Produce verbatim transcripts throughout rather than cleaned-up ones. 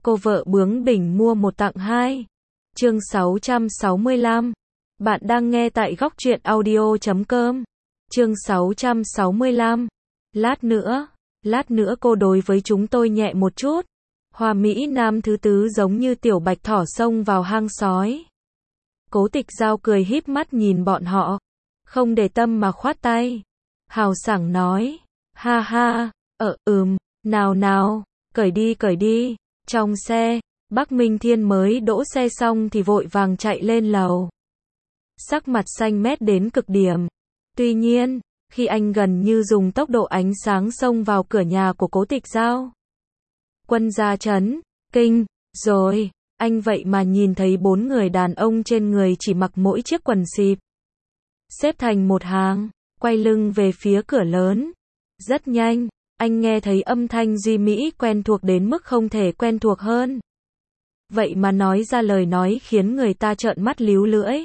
Cô vợ bướng bỉnh mua một tặng hai. Chương sáu trăm sáu mươi lăm. Bạn đang nghe tại góc truyện audio chấm com. Chương sáu trăm sáu mươi lăm. Lát nữa, lát nữa cô đối với chúng tôi nhẹ một chút. Hoa Mỹ Nam thứ tứ giống như tiểu bạch thỏ xông vào hang sói. Cố Tịch Giao cười híp mắt nhìn bọn họ, không để tâm mà khoát tay. Hào sảng nói, ha ha, ờ ừm, nào nào, cởi đi cởi đi. Trong xe, Bắc Minh Thiên mới đỗ xe xong thì vội vàng chạy lên lầu. Sắc mặt xanh mét đến cực điểm. Tuy nhiên, khi anh gần như dùng tốc độ ánh sáng xông vào cửa nhà của Cố Tịch Giao. Quân gia chấn, kinh, rồi, anh vậy mà nhìn thấy bốn người đàn ông trên người chỉ mặc mỗi chiếc quần xịp. Xếp thành một hàng, quay lưng về phía cửa lớn. Rất nhanh, anh nghe thấy âm thanh duy mỹ quen thuộc đến mức không thể quen thuộc hơn. Vậy mà nói ra lời nói khiến người ta trợn mắt líu lưỡi.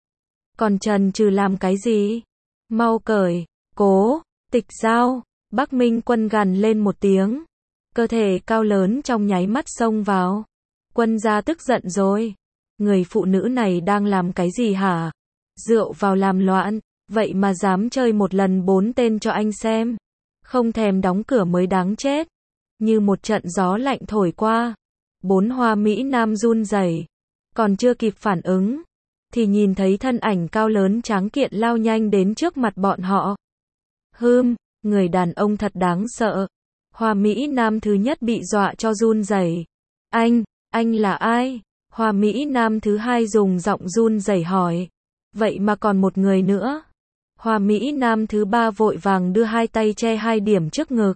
Còn chần chừ làm cái gì? Mau cởi, Cố Tịch Giao. Bắc Minh Quân gằn lên một tiếng. Cơ thể cao lớn trong nháy mắt xông vào. Quân gia tức giận rồi. Người phụ nữ này đang làm cái gì hả? Rượu vào làm loạn, vậy mà dám chơi một lần bốn tên cho anh xem. Không thèm đóng cửa mới đáng chết. Như một trận gió lạnh thổi qua. Bốn Hoa Mỹ Nam run rẩy, còn chưa kịp phản ứng, thì nhìn thấy thân ảnh cao lớn tráng kiện lao nhanh đến trước mặt bọn họ. Hừm, người đàn ông thật đáng sợ. Hoa Mỹ Nam thứ nhất bị dọa cho run rẩy. Anh, anh là ai? Hoa Mỹ Nam thứ hai dùng giọng run rẩy hỏi. Vậy mà còn một người nữa. Hoa Mỹ Nam thứ ba vội vàng đưa hai tay che hai điểm trước ngực.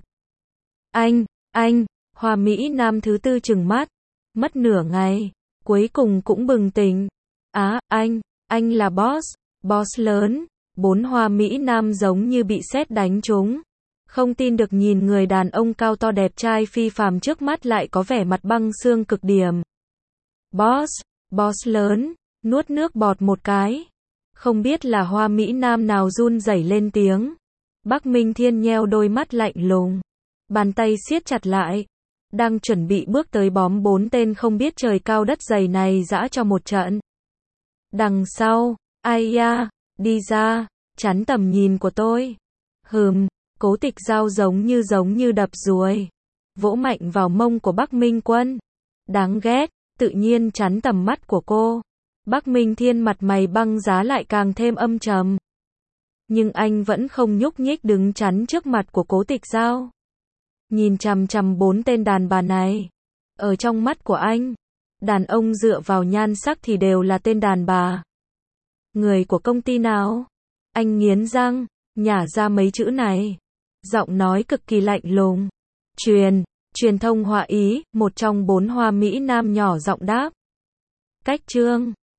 Anh, anh, Hoa Mỹ Nam thứ tư trừng mắt. Mất nửa ngày, cuối cùng cũng bừng tỉnh. Á, à, anh, anh là boss, boss lớn. Bốn Hoa Mỹ Nam giống như bị sét đánh trúng. Không tin được nhìn người đàn ông cao to đẹp trai phi phàm trước mắt lại có vẻ mặt băng xương cực điểm. Boss, boss lớn, nuốt nước bọt một cái. Không biết là Hoa Mỹ Nam nào run rẩy lên tiếng. Bắc Minh Thiên nheo đôi mắt lạnh lùng. Bàn tay siết chặt lại. Đang chuẩn bị bước tới bóm bốn tên không biết trời cao đất dày này dã cho một trận. Đằng sau, ai ya, đi ra, chắn tầm nhìn của tôi. Hừm, Cố Tịch Giao giống như giống như đập ruồi. Vỗ mạnh vào mông của Bắc Minh Quân. Đáng ghét, tự nhiên chắn tầm mắt của cô. Bắc Minh Thiên mặt mày băng giá lại càng thêm âm trầm. Nhưng anh vẫn không nhúc nhích đứng chắn trước mặt của Cố Tịch Giao. Nhìn chằm chằm bốn tên đàn bà này. Ở trong mắt của anh, đàn ông dựa vào nhan sắc thì đều là tên đàn bà. Người của công ty nào? Anh nghiến răng, nhả ra mấy chữ này. Giọng nói cực kỳ lạnh lùng. Truyền, truyền thông Hoa Ý, một trong bốn Hoa Mỹ Nam nhỏ giọng đáp. Cách trương,